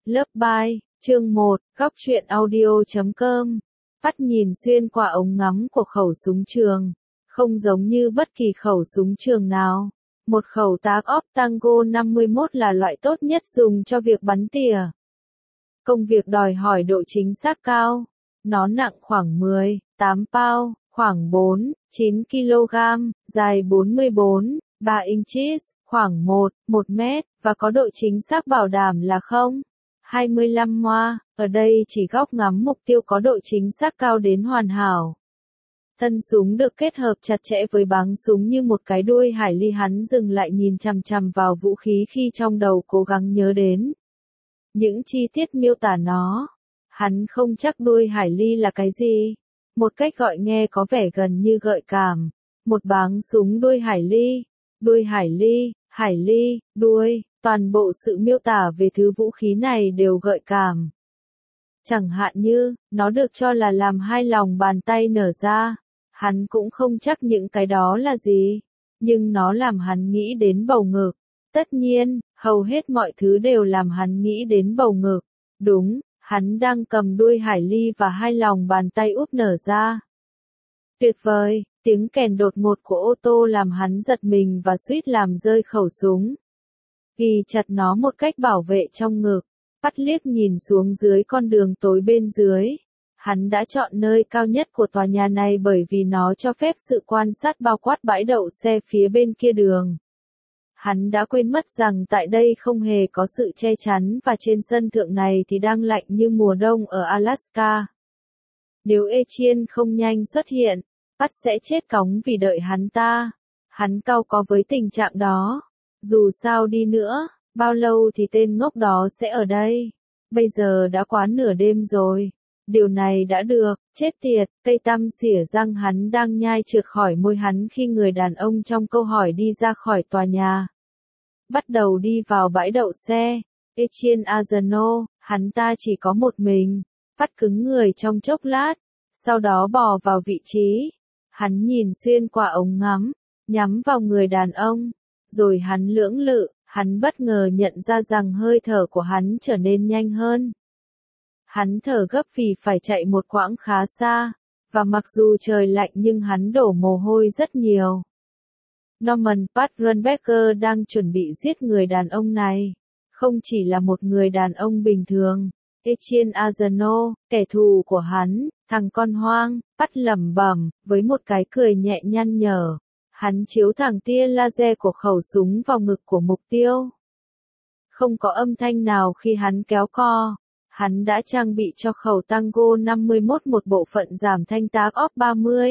Lớp bài, chương 1, góc truyện audio.com. Bắt nhìn xuyên qua ống ngắm của khẩu súng trường, không giống như bất kỳ khẩu súng trường nào. Một khẩu tác óp Tango 51 là loại tốt nhất dùng cho việc bắn tỉa. Công việc đòi hỏi độ chính xác cao. Nó nặng khoảng 18 pound, khoảng 4-9 kg, dài 44-3 inches, khoảng 1 mét, và có độ chính xác bảo đảm là 0,25 moa, ở đây chỉ góc ngắm mục tiêu có độ chính xác cao đến hoàn hảo. Thân súng được kết hợp chặt chẽ với báng súng như một cái đuôi hải ly. Hắn dừng lại nhìn chằm chằm vào vũ khí khi trong đầu cố gắng nhớ đến những chi tiết miêu tả nó. Hắn không chắc đuôi hải ly là cái gì. Một cách gọi nghe có vẻ gần như gợi cảm. Một báng súng đuôi hải ly. Đuôi hải ly, đuôi, toàn bộ sự miêu tả về thứ vũ khí này đều gợi cảm. Chẳng hạn như, nó được cho là làm hai lòng bàn tay nở ra. Hắn cũng không chắc những cái đó là gì. Nhưng nó làm hắn nghĩ đến bầu ngực. Tất nhiên, hầu hết mọi thứ đều làm hắn nghĩ đến bầu ngực. Đúng, hắn đang cầm đuôi hải ly và hai lòng bàn tay úp nở ra. Tuyệt vời, tiếng kèn đột ngột của ô tô làm hắn giật mình và suýt làm rơi khẩu súng. Ghi chặt nó một cách bảo vệ trong ngực. Bắt liếc nhìn xuống dưới con đường tối bên dưới. Hắn đã chọn nơi cao nhất của tòa nhà này bởi vì nó cho phép sự quan sát bao quát bãi đậu xe phía bên kia đường. Hắn đã quên mất rằng tại đây không hề có sự che chắn và trên sân thượng này thì đang lạnh như mùa đông ở Alaska. Nếu Etienne không nhanh xuất hiện, Pat sẽ chết cóng vì đợi hắn ta. Hắn cau có với tình trạng đó. Dù sao đi nữa, bao lâu thì tên ngốc đó sẽ ở đây? Bây giờ đã quá nửa đêm rồi. Điều này đã được, chết tiệt, cây tăm xỉa răng hắn đang nhai trượt khỏi môi hắn khi người đàn ông trong câu hỏi đi ra khỏi tòa nhà. Bắt đầu đi vào bãi đậu xe. Etienne Azano, hắn ta chỉ có một mình. Pat cứng người trong chốc lát, sau đó bò vào vị trí. Hắn nhìn xuyên qua ống ngắm, nhắm vào người đàn ông. Rồi hắn lưỡng lự, hắn bất ngờ nhận ra rằng hơi thở của hắn trở nên nhanh hơn. Hắn thở gấp vì phải chạy một quãng khá xa, và mặc dù trời lạnh nhưng hắn đổ mồ hôi rất nhiều. Norman Pat Runbecker đang chuẩn bị giết người đàn ông này. Không chỉ là một người đàn ông bình thường. Etienne Azano, kẻ thù của hắn, thằng con hoang, Pat lẩm bẩm, với một cái cười nhẹ nhăn nhở. Hắn chiếu thẳng tia laser của khẩu súng vào ngực của mục tiêu. Không có âm thanh nào khi hắn kéo co. Hắn đã trang bị cho khẩu Tango 51 một bộ phận giảm thanh tác óp 30.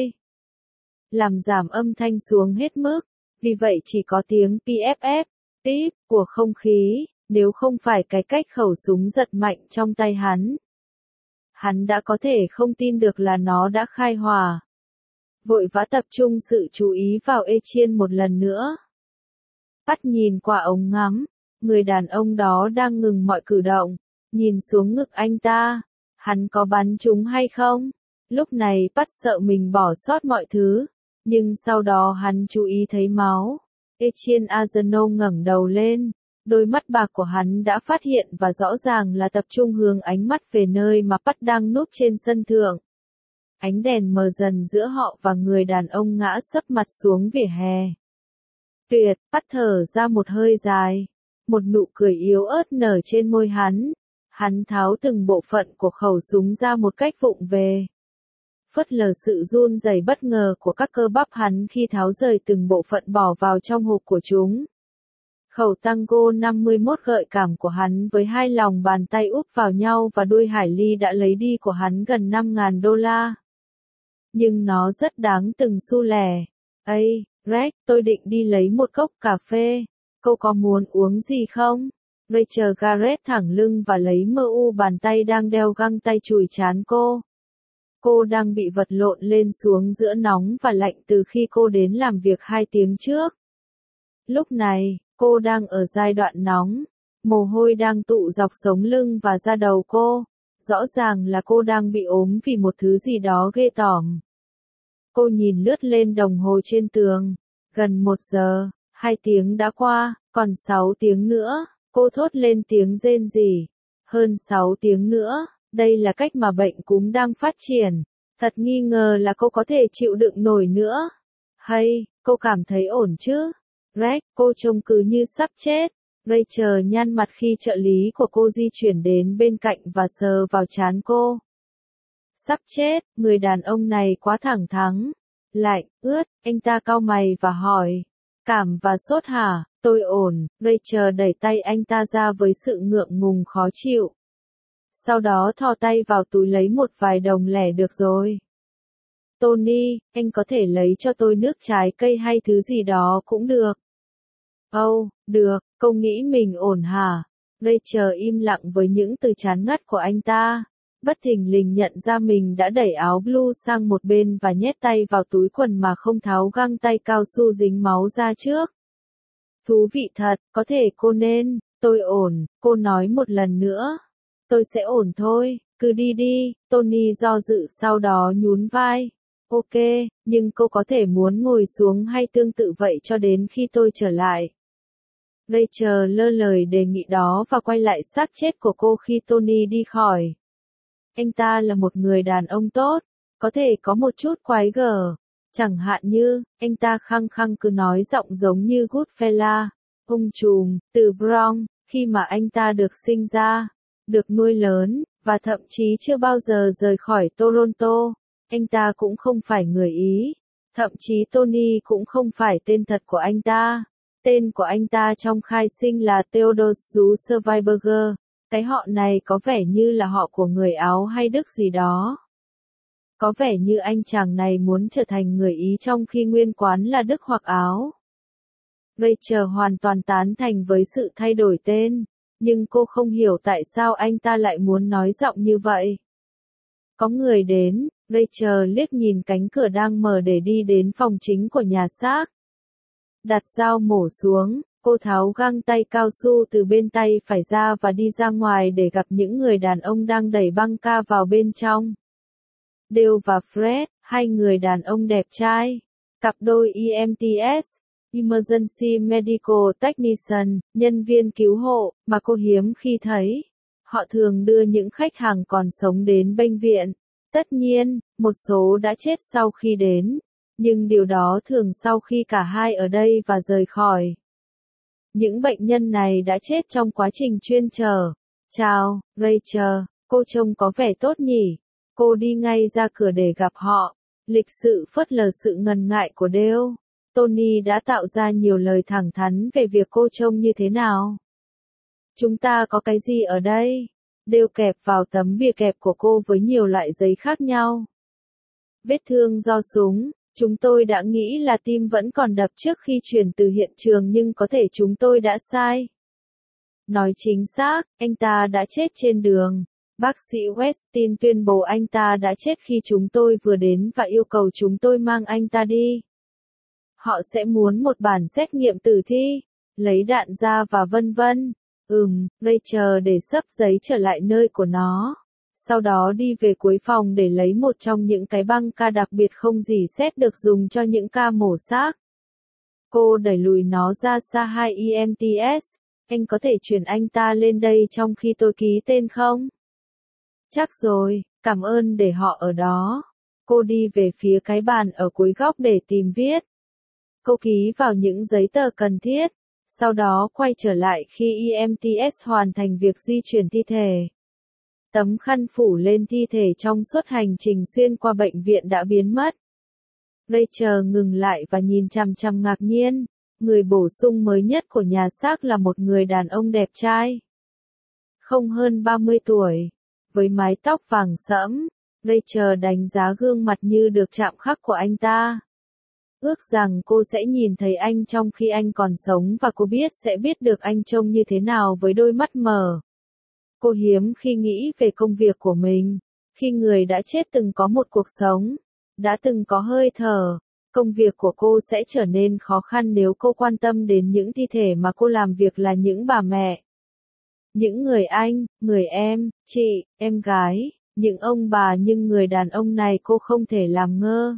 Làm giảm âm thanh xuống hết mức. Vì vậy chỉ có tiếng PFF, pip, của không khí, nếu không phải cái cách khẩu súng giật mạnh trong tay hắn. Hắn đã có thể không tin được là nó đã khai hỏa. Vội vã tập trung sự chú ý vào Etienne một lần nữa. Bắt nhìn qua ống ngắm, người đàn ông đó đang ngừng mọi cử động, nhìn xuống ngực anh ta. Hắn có bắn trúng hay không? Lúc này Pat sợ mình bỏ sót mọi thứ, nhưng sau đó hắn chú ý thấy máu. Etienne Azano ngẩng đầu lên, đôi mắt bạc của hắn đã phát hiện và rõ ràng là tập trung hướng ánh mắt về nơi mà Pat đang núp trên sân thượng. Ánh đèn mờ dần giữa họ và người đàn ông ngã sấp mặt xuống vỉa hè. Tuyệt, Pat thở ra một hơi dài. Một nụ cười yếu ớt nở trên môi hắn. Hắn tháo từng bộ phận của khẩu súng ra một cách vụng về. Phớt lờ sự run rẩy bất ngờ của các cơ bắp hắn khi tháo rời từng bộ phận bỏ vào trong hộp của chúng. Khẩu Tango 51 gợi cảm của hắn với hai lòng bàn tay úp vào nhau và đuôi hải ly đã lấy đi của hắn gần $5.000. Nhưng nó rất đáng từng xu lẻ. Ây, Greg, tôi định đi lấy một cốc cà phê. Cô có muốn uống gì không? Rachel Garrett thẳng lưng và lấy bàn tay đang đeo găng tay chùi trán cô. Cô đang bị vật lộn lên xuống giữa nóng và lạnh từ khi cô đến làm việc 2 tiếng trước. Lúc này, cô đang ở giai đoạn nóng. Mồ hôi đang tụ dọc sống lưng và da đầu cô. Rõ ràng là cô đang bị ốm vì một thứ gì đó ghê tởm. Cô nhìn lướt lên đồng hồ trên tường. Gần 1 giờ, 2 tiếng đã qua, còn 6 tiếng nữa. Cô thốt lên tiếng rên rỉ. Hơn 6 tiếng nữa, đây là cách mà bệnh cúm đang phát triển. Thật nghi ngờ là cô có thể chịu đựng nổi nữa. Hay, cô cảm thấy ổn chứ? Greg, cô trông cứ như sắp chết. Rachel nhăn mặt khi trợ lý của cô di chuyển đến bên cạnh và sờ vào trán cô. Sắp chết, người đàn ông này quá thẳng thắn. Lạnh, ướt, anh ta cau mày và hỏi. Cảm và sốt hả? Tôi ổn. Rachel đẩy tay anh ta ra với sự ngượng ngùng khó chịu. Sau đó thò tay vào túi lấy một vài đồng lẻ được rồi. Tony, anh có thể lấy cho tôi nước trái cây hay thứ gì đó cũng được. Oh, được, cô nghĩ mình ổn hả? Rachel im lặng với những từ chán ngắt của anh ta. Bất thình lình nhận ra mình đã đẩy áo blue sang một bên và nhét tay vào túi quần mà không tháo găng tay cao su dính máu ra trước. Thú vị thật, có thể cô nên, tôi ổn, cô nói một lần nữa. Tôi sẽ ổn thôi, cứ đi đi, Tony do dự sau đó nhún vai. Ok, nhưng cô có thể muốn ngồi xuống hay tương tự vậy cho đến khi tôi trở lại. Rachel lơ lời đề nghị đó và quay lại xác chết của cô khi Tony đi khỏi. Anh ta là một người đàn ông tốt, có thể có một chút quái gở. Chẳng hạn như, anh ta khăng khăng cứ nói giọng giống như Goodfella, ông trùm, từ Bronx, khi mà anh ta được sinh ra, được nuôi lớn, và thậm chí chưa bao giờ rời khỏi Toronto. Anh ta cũng không phải người Ý. Thậm chí Tony cũng không phải tên thật của anh ta. Tên của anh ta trong khai sinh là Theodore Surviberger. Cái họ này có vẻ như là họ của người Áo hay Đức gì đó. Có vẻ như anh chàng này muốn trở thành người Ý trong khi nguyên quán là Đức hoặc Áo. Rachel hoàn toàn tán thành với sự thay đổi tên, nhưng cô không hiểu tại sao anh ta lại muốn nói giọng như vậy. Có người đến, Rachel liếc nhìn cánh cửa đang mở để đi đến phòng chính của nhà xác. Đặt dao mổ xuống, cô tháo găng tay cao su từ bên tay phải ra và đi ra ngoài để gặp những người đàn ông đang đẩy băng ca vào bên trong. Dale và Fred, hai người đàn ông đẹp trai, cặp đôi EMTS, Emergency Medical Technician, nhân viên cứu hộ, mà cô hiếm khi thấy. Họ thường đưa những khách hàng còn sống đến bệnh viện. Tất nhiên, một số đã chết sau khi đến, nhưng điều đó thường sau khi cả hai ở đây và rời khỏi. Những bệnh nhân này đã chết trong quá trình chuyên chở. Chào, Rachel, cô trông có vẻ tốt nhỉ? Cô đi ngay ra cửa để gặp họ. Lịch sự phớt lờ sự ngần ngại của Dale. Tony đã tạo ra nhiều lời thẳng thắn về việc cô trông như thế nào. Chúng ta có cái gì ở đây? Dale kẹp vào tấm bìa kẹp của cô với nhiều loại giấy khác nhau. Vết thương do súng. Chúng tôi đã nghĩ là tim vẫn còn đập trước khi chuyển từ hiện trường nhưng có thể chúng tôi đã sai. Nói chính xác, anh ta đã chết trên đường. Bác sĩ Westin tuyên bố anh ta đã chết khi chúng tôi vừa đến và yêu cầu chúng tôi mang anh ta đi. Họ sẽ muốn một bản xét nghiệm tử thi, lấy đạn ra và vân vân. Rachel để xấp giấy trở lại nơi của nó. Sau đó đi về cuối phòng để lấy một trong những cái băng ca đặc biệt không dỉ sét được dùng cho những ca mổ xác. Cô đẩy lùi nó ra xa hai EMTS. Anh có thể chuyển anh ta lên đây trong khi tôi ký tên không? Chắc rồi, cảm ơn để họ ở đó. Cô đi về phía cái bàn ở cuối góc để tìm viết. Cô ký vào những giấy tờ cần thiết, sau đó quay trở lại khi EMTS hoàn thành việc di chuyển thi thể. Tấm khăn phủ lên thi thể trong suốt hành trình xuyên qua bệnh viện đã biến mất. Rachel ngừng lại và nhìn chằm chằm ngạc nhiên. Người bổ sung mới nhất của nhà xác là một người đàn ông đẹp trai. Không hơn 30 tuổi. Với mái tóc vàng sẫm, Rachel đánh giá gương mặt như được chạm khắc của anh ta. Ước rằng cô sẽ nhìn thấy anh trong khi anh còn sống và cô sẽ biết được anh trông như thế nào với đôi mắt mở. Cô hiếm khi nghĩ về công việc của mình. Khi người đã chết từng có một cuộc sống, đã từng có hơi thở, công việc của cô sẽ trở nên khó khăn nếu cô quan tâm đến những thi thể mà cô làm việc là những bà mẹ. Những người anh, người em, chị, em gái, những ông bà nhưng người đàn ông này cô không thể làm ngơ.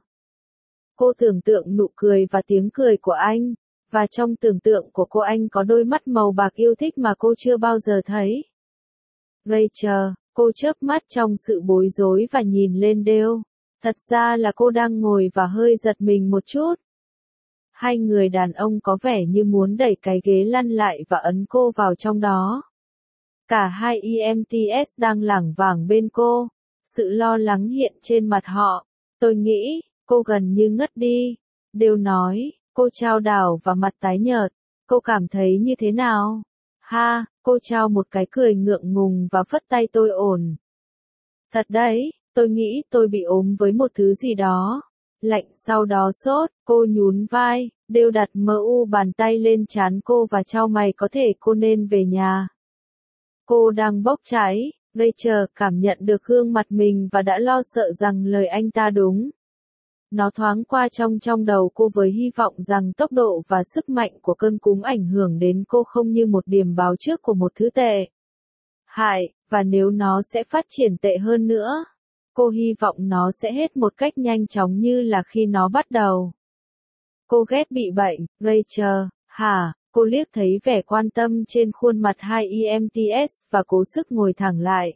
Cô tưởng tượng nụ cười và tiếng cười của anh, và trong tưởng tượng của cô anh có đôi mắt màu bạc yêu thích mà cô chưa bao giờ thấy. Rachel, cô chớp mắt trong sự bối rối và nhìn lên Dale. Thật ra là cô đang ngồi và hơi giật mình một chút. Hai người đàn ông có vẻ như muốn đẩy cái ghế lăn lại và ấn cô vào trong đó. Cả hai EMTs đang lảng vảng bên cô. Sự lo lắng hiện trên mặt họ. Tôi nghĩ, cô gần như ngất đi. Dale nói, cô chao đảo và mặt tái nhợt. Cô cảm thấy như thế nào? Ha, cô trao một cái cười ngượng ngùng và phất tay tôi ổn. Thật đấy, tôi nghĩ tôi bị ốm với một thứ gì đó. Lạnh sau đó sốt, cô nhún vai, Dale đặt bàn tay lên trán cô và trao mày có thể cô nên về nhà. Cô đang bốc cháy, Rachel cảm nhận được gương mặt mình và đã lo sợ rằng lời anh ta đúng. Nó thoáng qua trong đầu cô với hy vọng rằng tốc độ và sức mạnh của cơn cúm ảnh hưởng đến cô không như một điểm báo trước của một thứ tệ hại, và nếu nó sẽ phát triển tệ hơn nữa. Cô hy vọng nó sẽ hết một cách nhanh chóng như là khi nó bắt đầu. Cô ghét bị bệnh, Rachel, hả? Cô liếc thấy vẻ quan tâm trên khuôn mặt hai EMTs và cố sức ngồi thẳng lại.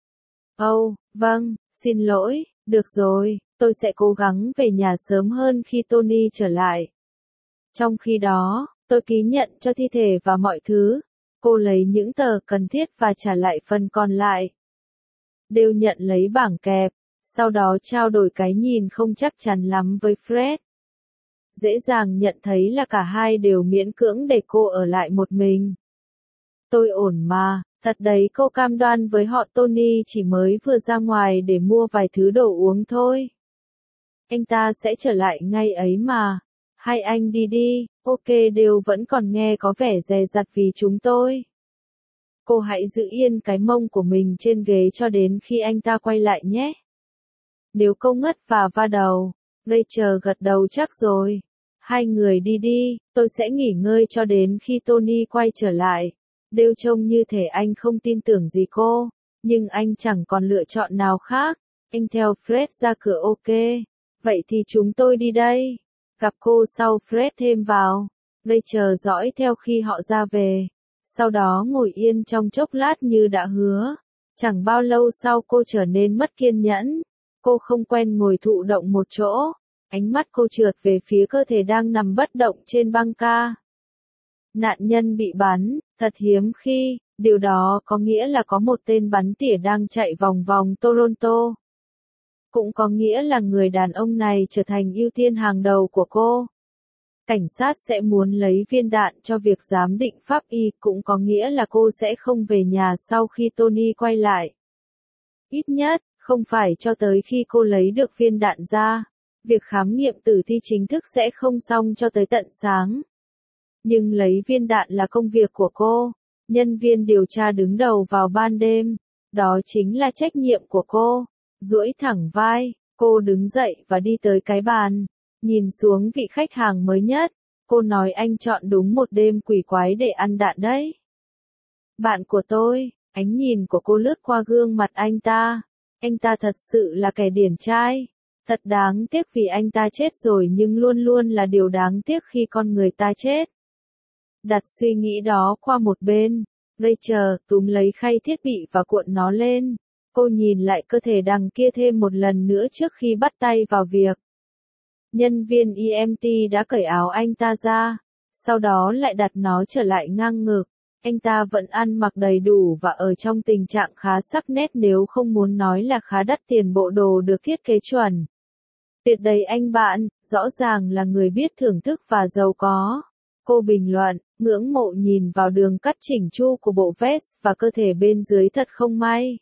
Vâng, xin lỗi, được rồi, tôi sẽ cố gắng về nhà sớm hơn khi Tony trở lại. Trong khi đó, tôi ký nhận cho thi thể và mọi thứ. Cô lấy những tờ cần thiết và trả lại phần còn lại. Đều nhận lấy bảng kẹp, sau đó trao đổi cái nhìn không chắc chắn lắm với Fred. Dễ dàng nhận thấy là cả hai đều miễn cưỡng để cô ở lại một mình. Tôi ổn mà, thật đấy, cô cam đoan với họ Tony chỉ mới vừa ra ngoài để mua vài thứ đồ uống thôi. Anh ta sẽ trở lại ngay ấy mà. Hai anh đi đi, ok, đều vẫn còn nghe có vẻ dè dặt vì chúng tôi. Cô hãy giữ yên cái mông của mình trên ghế cho đến khi anh ta quay lại nhé. Nếu cô ngất và va đầu, Rachel gật đầu chắc rồi. Hai người đi đi, tôi sẽ nghỉ ngơi cho đến khi Tony quay trở lại. Đều trông như thể anh không tin tưởng gì cô, nhưng anh chẳng còn lựa chọn nào khác. Anh theo Fred ra cửa ok. Vậy thì chúng tôi đi đây. Gặp cô sau, Fred thêm vào. Rachel dõi theo khi họ ra về. Sau đó ngồi yên trong chốc lát như đã hứa. Chẳng bao lâu sau cô trở nên mất kiên nhẫn. Cô không quen ngồi thụ động một chỗ. Ánh mắt cô trượt về phía cơ thể đang nằm bất động trên băng ca. Nạn nhân bị bắn, thật hiếm khi, điều đó có nghĩa là có một tên bắn tỉa đang chạy vòng vòng Toronto. Cũng có nghĩa là người đàn ông này trở thành ưu tiên hàng đầu của cô. Cảnh sát sẽ muốn lấy viên đạn cho việc giám định pháp y, cũng có nghĩa là cô sẽ không về nhà sau khi Tony quay lại. Ít nhất, không phải cho tới khi cô lấy được viên đạn ra. Việc khám nghiệm tử thi chính thức sẽ không xong cho tới tận sáng. Nhưng lấy viên đạn là công việc của cô. Nhân viên điều tra đứng đầu vào ban đêm. Đó chính là trách nhiệm của cô. Duỗi thẳng vai, cô đứng dậy và đi tới cái bàn. Nhìn xuống vị khách hàng mới nhất. Cô nói anh chọn đúng một đêm quỷ quái để ăn đạn đấy. Bạn của tôi, ánh nhìn của cô lướt qua gương mặt anh ta. Anh ta thật sự là kẻ điển trai. Thật đáng tiếc vì anh ta chết rồi, nhưng luôn luôn là điều đáng tiếc khi con người ta chết. Đặt suy nghĩ đó qua một bên, Rachel túm lấy khay thiết bị và cuộn nó lên. Cô nhìn lại cơ thể đằng kia thêm một lần nữa trước khi bắt tay vào việc. Nhân viên EMT đã cởi áo anh ta ra, sau đó lại đặt nó trở lại ngang ngực. Anh ta vẫn ăn mặc đầy đủ và ở trong tình trạng khá sắc nét, nếu không muốn nói là khá đắt tiền. Bộ đồ được thiết kế chuẩn. Tuyệt đầy anh bạn, rõ ràng là người biết thưởng thức và giàu có. Cô bình luận, ngưỡng mộ nhìn vào đường cắt chỉnh chu của bộ vest và cơ thể bên dưới, thật không may.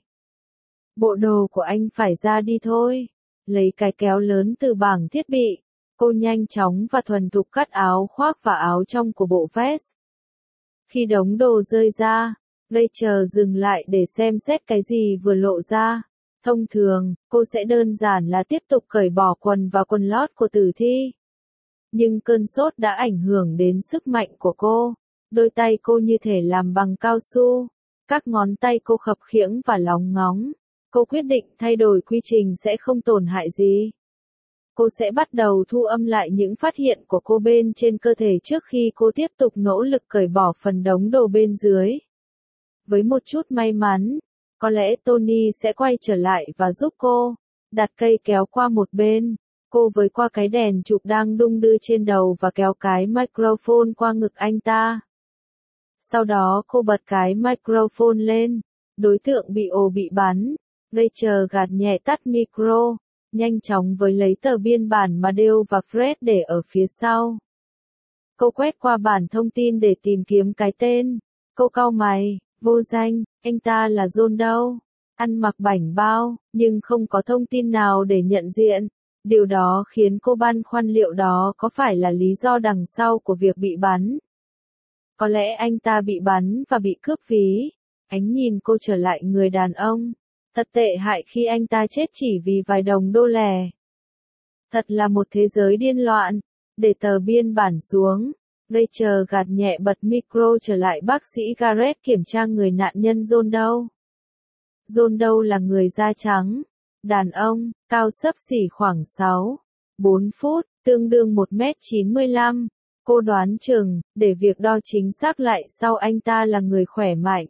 Bộ đồ của anh phải ra đi thôi. Lấy cái kéo lớn từ bảng thiết bị, cô nhanh chóng và thuần thục cắt áo khoác và áo trong của bộ vest. Khi đống đồ rơi ra, Rachel dừng lại để xem xét cái gì vừa lộ ra. Thông thường, cô sẽ đơn giản là tiếp tục cởi bỏ quần và quần lót của tử thi. Nhưng cơn sốt đã ảnh hưởng đến sức mạnh của cô. Đôi tay cô như thể làm bằng cao su. Các ngón tay cô khập khiễng và lóng ngóng. Cô quyết định thay đổi quy trình sẽ không tổn hại gì. Cô sẽ bắt đầu thu âm lại những phát hiện của cô bên trên cơ thể trước khi cô tiếp tục nỗ lực cởi bỏ phần đống đồ bên dưới. Với một chút may mắn, Có lẽ Tony sẽ quay trở lại và giúp cô. Đặt cây kéo qua một bên. Cô với qua cái đèn chụp đang đung đưa trên đầu và kéo cái microphone qua ngực anh ta. Sau đó cô bật cái microphone lên. Đối tượng bị bắn. Rachel gạt nhẹ tắt micro. Nhanh chóng với lấy tờ biên bản mà Dale và Fred để ở phía sau. Cô quét qua bản thông tin để tìm kiếm cái tên. Cô cau mày, vô danh, anh ta là John đâu? Ăn mặc bảnh bao, nhưng không có thông tin nào để nhận diện. Điều đó khiến cô băn khoăn liệu đó có phải là lý do đằng sau của việc bị bắn. Có lẽ anh ta bị bắn và bị cướp ví. Ánh nhìn cô trở lại người đàn ông. Thật tệ hại khi anh ta chết chỉ vì vài đồng đô lẻ. Thật là một thế giới điên loạn. Để tờ biên bản xuống. Rachel gạt nhẹ bật micro trở lại bác sĩ Garrett kiểm tra người nạn nhân John đâu. John đâu là người da trắng. Đàn ông, cao xấp xỉ khoảng 6-4 phút, tương đương 1m95. Cô đoán chừng, để việc đo chính xác lại sau anh ta là người khỏe mạnh.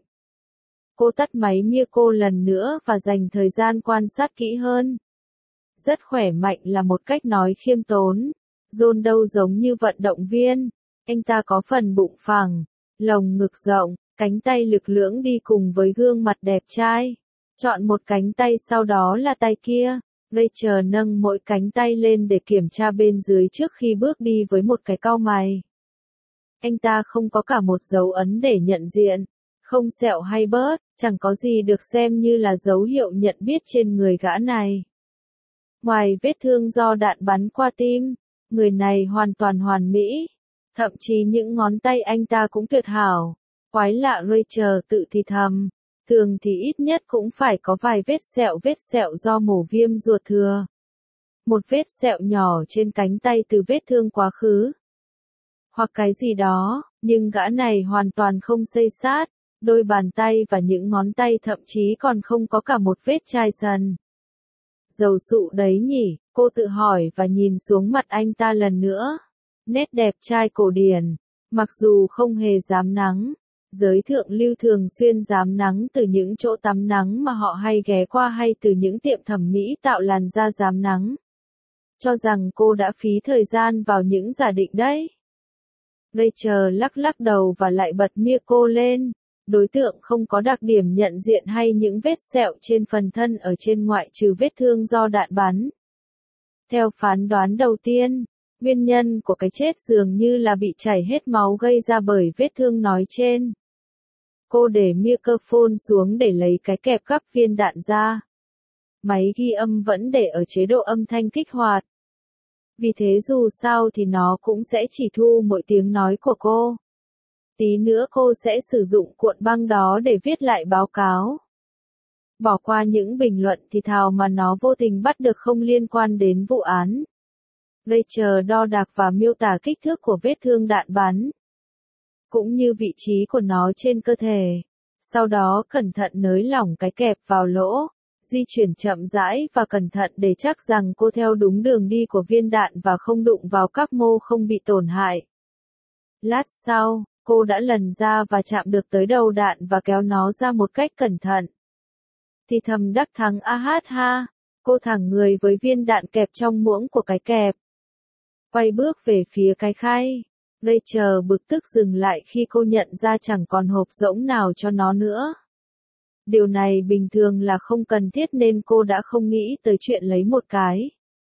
Cô tắt máy micro lần nữa và dành thời gian quan sát kỹ hơn. Rất khỏe mạnh là một cách nói khiêm tốn. John đâu giống như vận động viên. Anh ta có phần bụng phẳng, lồng ngực rộng, cánh tay lực lưỡng đi cùng với gương mặt đẹp trai. Chọn một cánh tay sau đó là tay kia. Rachel nâng mỗi cánh tay lên để kiểm tra bên dưới trước khi bước đi với một cái cau mày. Anh ta không có cả một dấu ấn để nhận diện. Không sẹo hay bớt, chẳng có gì được xem như là dấu hiệu nhận biết trên người gã này. Ngoài vết thương do đạn bắn qua tim, người này hoàn toàn hoàn mỹ. Thậm chí những ngón tay anh ta cũng tuyệt hảo. Quái lạ, Rachel tự thì thầm. Thường thì ít nhất cũng phải có vài vết sẹo do mổ viêm ruột thừa. Một vết sẹo nhỏ trên cánh tay từ vết thương quá khứ. Hoặc cái gì đó, nhưng gã này hoàn toàn không xây xát. Đôi bàn tay và những ngón tay thậm chí còn không có cả một vết chai sần. Dầu sụ đấy nhỉ, cô tự hỏi và nhìn xuống mặt anh ta lần nữa. Nét đẹp trai cổ điển, mặc dù không hề dám nắng. Giới thượng lưu thường xuyên dám nắng từ những chỗ tắm nắng mà họ hay ghé qua hay từ những tiệm thẩm mỹ tạo làn da dám nắng. Cho rằng cô đã phí thời gian vào những giả định đấy. Rachel lắc đầu và lại bật micro lên. Đối tượng không có đặc điểm nhận diện hay những vết sẹo trên phần thân ở trên ngoại trừ vết thương do đạn bắn. Theo phán đoán đầu tiên, nguyên nhân của cái chết dường như là bị chảy hết máu gây ra bởi vết thương nói trên. Cô để microphone xuống để lấy cái kẹp gắp viên đạn ra. Máy ghi âm vẫn để ở chế độ âm thanh kích hoạt. Vì thế dù sao thì nó cũng sẽ chỉ thu mỗi tiếng nói của cô. Tí nữa cô sẽ sử dụng cuộn băng đó để viết lại báo cáo. Bỏ qua những bình luận thì thào mà nó vô tình bắt được không liên quan đến vụ án. Rachel đo đạc và miêu tả kích thước của vết thương đạn bắn. Cũng như vị trí của nó trên cơ thể. Sau đó cẩn thận nới lỏng cái kẹp vào lỗ. Di chuyển chậm rãi và cẩn thận để chắc rằng cô theo đúng đường đi của viên đạn và không đụng vào các mô không bị tổn hại. Lát sau, cô đã lần ra và chạm được tới đầu đạn và kéo nó ra một cách cẩn thận. Thì thầm đắc thắng ha. Cô thẳng người với viên đạn kẹp trong muỗng của cái kẹp. Quay bước về phía cái khay. Rachel bực tức dừng lại khi cô nhận ra chẳng còn hộp rỗng nào cho nó nữa. Điều này bình thường là không cần thiết nên cô đã không nghĩ tới chuyện lấy một cái.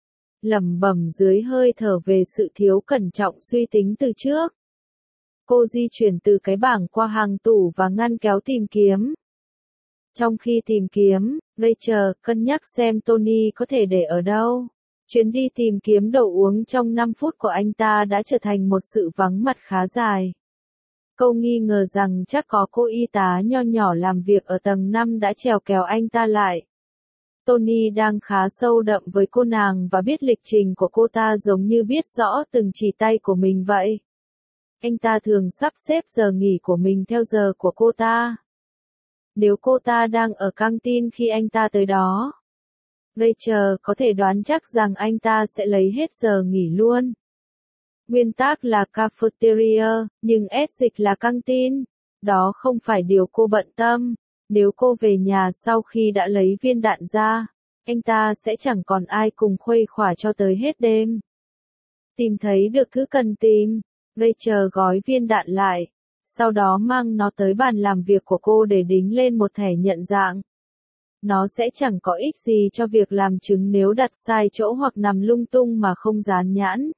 Lẩm bẩm dưới hơi thở về sự thiếu cẩn trọng suy tính từ trước. Cô di chuyển từ cái bảng qua hàng tủ và ngăn kéo tìm kiếm. Trong khi tìm kiếm, Rachel cân nhắc xem Tony có thể để ở đâu. Chuyến đi tìm kiếm đồ uống trong 5 phút của anh ta đã trở thành một sự vắng mặt khá dài. Cô nghi ngờ rằng chắc có cô y tá nho nhỏ làm việc ở tầng 5 đã trèo kéo anh ta lại. Tony đang khá sâu đậm với cô nàng và biết lịch trình của cô ta giống như biết rõ từng chỉ tay của mình vậy. Anh ta thường sắp xếp giờ nghỉ của mình theo giờ của cô ta. Nếu cô ta đang ở căng tin khi anh ta tới đó, Rachel có thể đoán chắc rằng anh ta sẽ lấy hết giờ nghỉ luôn. Nguyên tắc là cafeteria, nhưng S dịch là căng tin. Đó không phải điều cô bận tâm. Nếu cô về nhà sau khi đã lấy viên đạn ra, anh ta sẽ chẳng còn ai cùng khuây khỏa cho tới hết đêm. Tìm thấy được thứ cần tìm, Rachel gói viên đạn lại, sau đó mang nó tới bàn làm việc của cô để đính lên một thẻ nhận dạng. Nó sẽ chẳng có ích gì cho việc làm chứng nếu đặt sai chỗ hoặc nằm lung tung mà không dán nhãn.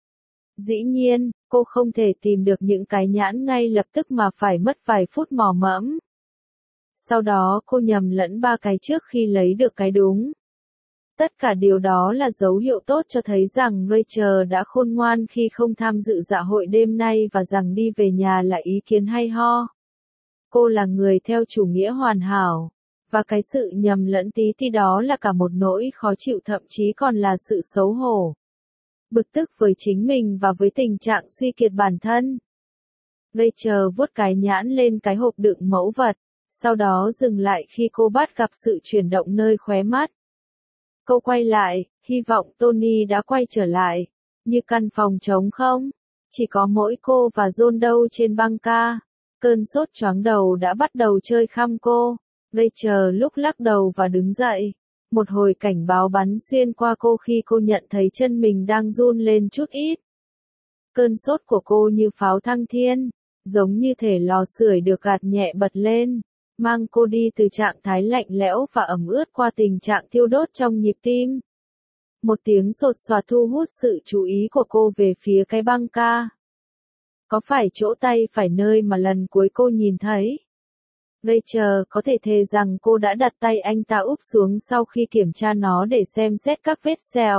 Dĩ nhiên, cô không thể tìm được những cái nhãn ngay lập tức mà phải mất vài phút mò mẫm. Sau đó cô nhầm lẫn 3 cái trước khi lấy được cái đúng. Tất cả điều đó là dấu hiệu tốt cho thấy rằng Rachel đã khôn ngoan khi không tham dự dạ hội đêm nay và rằng đi về nhà là ý kiến hay ho. Cô là người theo chủ nghĩa hoàn hảo, và cái sự nhầm lẫn tí tí đó là cả một nỗi khó chịu, thậm chí còn là sự xấu hổ. Bực tức với chính mình và với tình trạng suy kiệt bản thân. Rachel vuốt cái nhãn lên cái hộp đựng mẫu vật, sau đó dừng lại khi cô bắt gặp sự chuyển động nơi khóe mắt. Cô quay lại, hy vọng Tony đã quay trở lại. Như căn phòng trống không? Chỉ có mỗi cô và John đâu trên băng ca. Cơn sốt choáng đầu đã bắt đầu chơi khăm cô. Rachel lúc lắc đầu và đứng dậy. Một hồi cảnh báo bắn xuyên qua cô khi cô nhận thấy chân mình đang run lên chút ít. Cơn sốt của cô như pháo thăng thiên, giống như thể lò sưởi được gạt nhẹ bật lên, mang cô đi từ trạng thái lạnh lẽo và ẩm ướt qua tình trạng thiêu đốt trong nhịp tim. Một tiếng sột soạt thu hút sự chú ý của cô về phía cái băng ca. Có phải chỗ tay phải nơi mà lần cuối cô nhìn thấy? Rachel có thể thề rằng cô đã đặt tay anh ta úp xuống sau khi kiểm tra nó để xem xét các vết sẹo.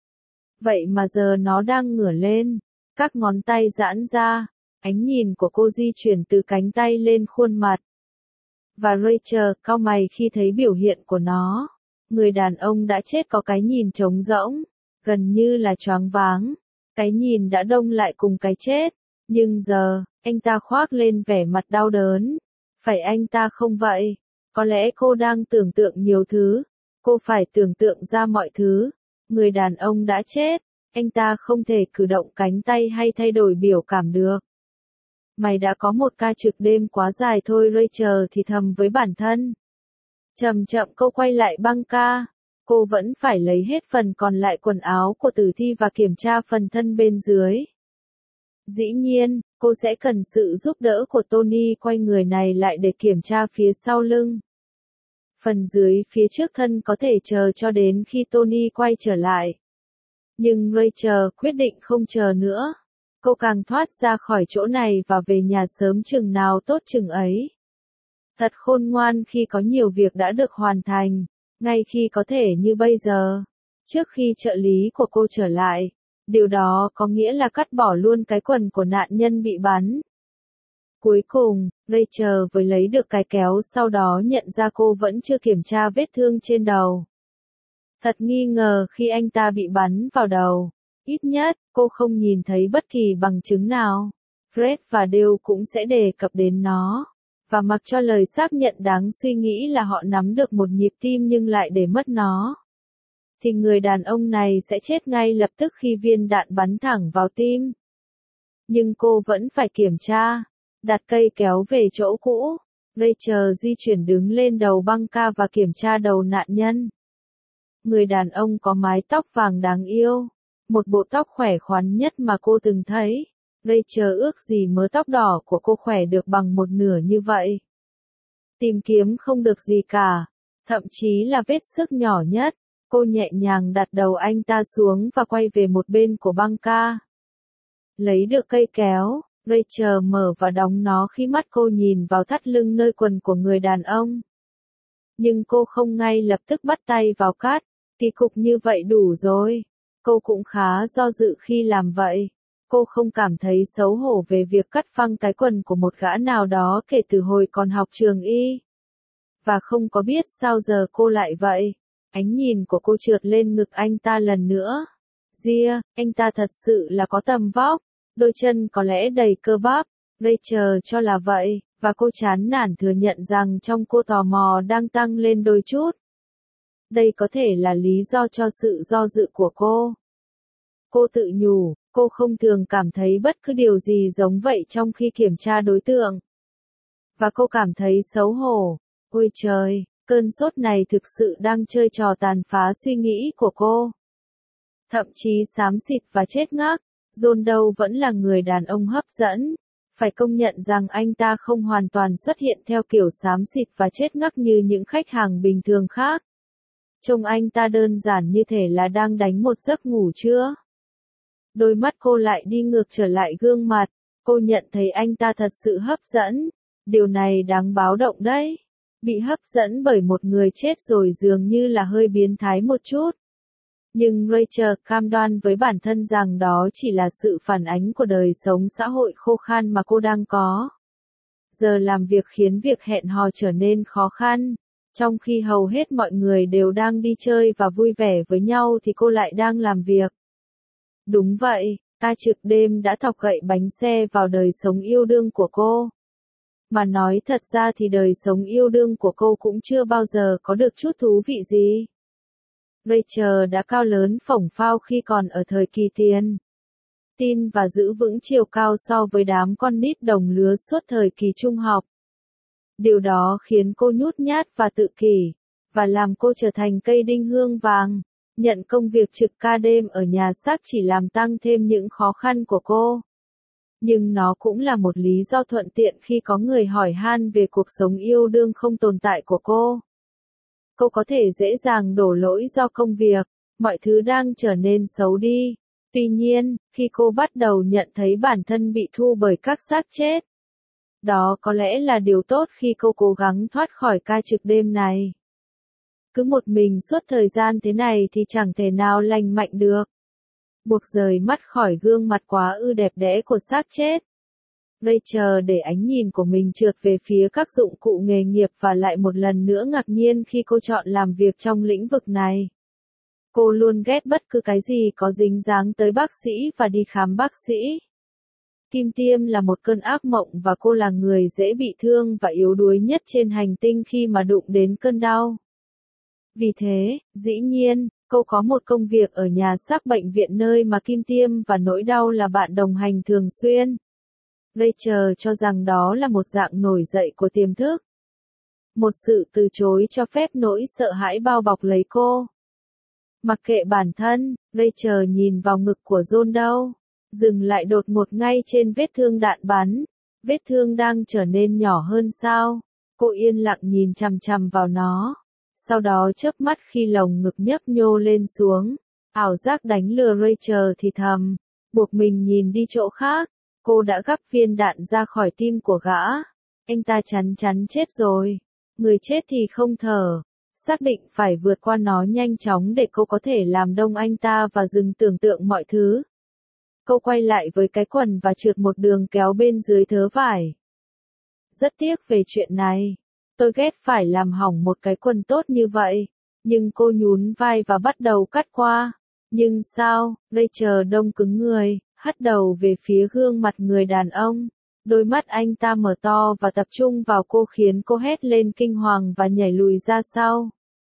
Vậy mà giờ nó đang ngửa lên, các ngón tay giãn ra, ánh nhìn của cô di chuyển từ cánh tay lên khuôn mặt. Và Rachel cau mày khi thấy biểu hiện của nó. Người đàn ông đã chết có cái nhìn trống rỗng, gần như là choáng váng. Cái nhìn đã đông lại cùng cái chết. Nhưng giờ, anh ta khoác lên vẻ mặt đau đớn. Phải anh ta không vậy? Có lẽ cô đang tưởng tượng nhiều thứ. Cô phải tưởng tượng ra mọi thứ. Người đàn ông đã chết. Anh ta không thể cử động cánh tay hay thay đổi biểu cảm được. Mày đã có một ca trực đêm quá dài thôi, Rachel thì thầm với bản thân. Chậm chậm cô quay lại băng ca. Cô vẫn phải lấy hết phần còn lại quần áo của tử thi và kiểm tra phần thân bên dưới. Dĩ nhiên, cô sẽ cần sự giúp đỡ của Tony quay người này lại để kiểm tra phía sau lưng. Phần dưới phía trước thân có thể chờ cho đến khi Tony quay trở lại. Nhưng Rachel quyết định không chờ nữa. Cô càng thoát ra khỏi chỗ này và về nhà sớm chừng nào tốt chừng ấy. Thật khôn ngoan khi có nhiều việc đã được hoàn thành, ngay khi có thể như bây giờ. Trước khi trợ lý của cô trở lại, điều đó có nghĩa là cắt bỏ luôn cái quần của nạn nhân bị bắn. Cuối cùng, Rachel vừa lấy được cái kéo, sau đó nhận ra cô vẫn chưa kiểm tra vết thương trên đầu. Thật nghi ngờ khi anh ta bị bắn vào đầu. Ít nhất, cô không nhìn thấy bất kỳ bằng chứng nào. Fred và Dale cũng sẽ đề cập đến nó. Và mặc cho lời xác nhận đáng suy nghĩ là họ nắm được một nhịp tim nhưng lại để mất nó, thì người đàn ông này sẽ chết ngay lập tức khi viên đạn bắn thẳng vào tim. Nhưng cô vẫn phải kiểm tra. Đặt cây kéo về chỗ cũ. Rachel di chuyển đứng lên đầu băng ca và kiểm tra đầu nạn nhân. Người đàn ông có mái tóc vàng đáng yêu. Một bộ tóc khỏe khoắn nhất mà cô từng thấy. Rachel ước gì mớ tóc đỏ của cô khỏe được bằng một nửa như vậy. Tìm kiếm không được gì cả. Thậm chí là vết xước nhỏ nhất. Cô nhẹ nhàng đặt đầu anh ta xuống và quay về một bên của băng ca. Lấy được cây kéo, Rachel mở và đóng nó khi mắt cô nhìn vào thắt lưng nơi quần của người đàn ông. Nhưng cô không ngay lập tức bắt tay vào cắt. Kỳ cục như vậy đủ rồi. Cô cũng khá do dự khi làm vậy. Cô không cảm thấy xấu hổ về việc cắt phăng cái quần của một gã nào đó kể từ hồi còn học trường y. Và không có biết sao giờ cô lại vậy. Ánh nhìn của cô trượt lên ngực anh ta lần nữa. Ria, anh ta thật sự là có tầm vóc. Đôi chân có lẽ đầy cơ bắp. Rachel cho là vậy, và cô chán nản thừa nhận rằng trong cô tò mò đang tăng lên đôi chút. Đây có thể là lý do cho sự do dự của cô. Cô tự nhủ, cô không thường cảm thấy bất cứ điều gì giống vậy trong khi kiểm tra đối tượng. Và cô cảm thấy xấu hổ. Ôi trời, cơn sốt này thực sự đang chơi trò tàn phá suy nghĩ của cô. Thậm chí xám xịt và chết ngắc, John đâu vẫn là người đàn ông hấp dẫn. Phải công nhận rằng anh ta không hoàn toàn xuất hiện theo kiểu xám xịt và chết ngắc như những khách hàng bình thường khác. Trông anh ta đơn giản như thể là đang đánh một giấc ngủ trưa. Đôi mắt cô lại đi ngược trở lại gương mặt, cô nhận thấy anh ta thật sự hấp dẫn. Điều này đáng báo động đấy. Bị hấp dẫn bởi một người chết rồi dường như là hơi biến thái một chút. Nhưng Rachel cam đoan với bản thân rằng đó chỉ là sự phản ánh của đời sống xã hội khô khan mà cô đang có. Giờ làm việc khiến việc hẹn hò trở nên khó khăn. Trong khi hầu hết mọi người đều đang đi chơi và vui vẻ với nhau thì cô lại đang làm việc. Đúng vậy, ca trực đêm đã thọc gậy bánh xe vào đời sống yêu đương của cô. Mà nói thật ra thì đời sống yêu đương của cô cũng chưa bao giờ có được chút thú vị gì. Rachel đã cao lớn phổng phao khi còn ở thời kỳ tiền tin và giữ vững chiều cao so với đám con nít đồng lứa suốt thời kỳ trung học. Điều đó khiến cô nhút nhát và tự kỷ, và làm cô trở thành cây đinh hương vàng. Nhận công việc trực ca đêm ở nhà xác chỉ làm tăng thêm những khó khăn của cô. Nhưng nó cũng là một lý do thuận tiện khi có người hỏi han về cuộc sống yêu đương không tồn tại của cô. Cô có thể dễ dàng đổ lỗi do công việc, mọi thứ đang trở nên xấu đi. Tuy nhiên, khi cô bắt đầu nhận thấy bản thân bị thu bởi các xác chết, đó có lẽ là điều tốt khi cô cố gắng thoát khỏi ca trực đêm này. Cứ một mình suốt thời gian thế này thì chẳng thể nào lành mạnh được. Buộc rời mắt khỏi gương mặt quá ư đẹp đẽ của xác chết. Rachel để ánh nhìn của mình trượt về phía các dụng cụ nghề nghiệp và lại một lần nữa ngạc nhiên khi cô chọn làm việc trong lĩnh vực này. Cô luôn ghét bất cứ cái gì có dính dáng tới bác sĩ và đi khám bác sĩ. Kim tiêm là một cơn ác mộng và cô là người dễ bị thương và yếu đuối nhất trên hành tinh khi mà đụng đến cơn đau. Vì thế, dĩ nhiên, cô có một công việc ở nhà xác bệnh viện nơi mà kim tiêm và nỗi đau là bạn đồng hành thường xuyên. Rachel cho rằng đó là một dạng nổi dậy của tiềm thức. Một sự từ chối cho phép nỗi sợ hãi bao bọc lấy cô. Mặc kệ bản thân, Rachel nhìn vào ngực của John đâu. Dừng lại đột ngột ngay trên vết thương đạn bắn. Vết thương đang trở nên nhỏ hơn sao? Cô yên lặng nhìn chằm chằm vào nó. Sau đó chớp mắt khi lồng ngực nhấp nhô lên xuống. Ảo giác đánh lừa Rachel thì thầm. Buộc mình nhìn đi chỗ khác. Cô đã gắp viên đạn ra khỏi tim của gã. Anh ta chắn chắn chết rồi. Người chết thì không thở. Xác định phải vượt qua nó nhanh chóng để cô có thể làm đông anh ta và dừng tưởng tượng mọi thứ. Cô quay lại với cái quần và trượt một đường kéo bên dưới thớ vải. Rất tiếc về chuyện này. Tôi ghét phải làm hỏng một cái quần tốt như vậy. Nhưng cô nhún vai và bắt đầu cắt qua. Nhưng sao? Rachel đông cứng người, hất đầu về phía gương mặt người đàn ông. Đôi mắt anh ta mở to và tập trung vào cô khiến cô hét lên kinh hoàng và nhảy lùi ra sau.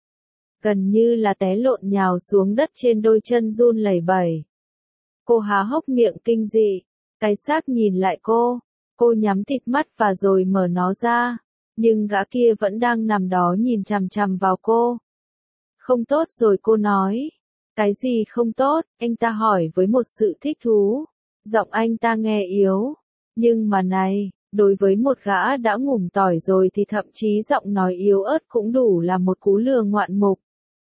Gần như là té lộn nhào xuống đất trên đôi chân run lẩy bẩy. Cô há hốc miệng kinh dị. Cái xác nhìn lại cô. Cô nhắm thịt mắt và rồi mở nó ra. Nhưng gã kia vẫn đang nằm đó nhìn chằm chằm vào cô. Không tốt rồi cô nói. Cái gì không tốt? Anh ta hỏi với một sự thích thú. Giọng anh ta nghe yếu. Nhưng mà này, đối với một gã đã ngủm tỏi rồi thì thậm chí giọng nói yếu ớt cũng đủ là một cú lừa ngoạn mục.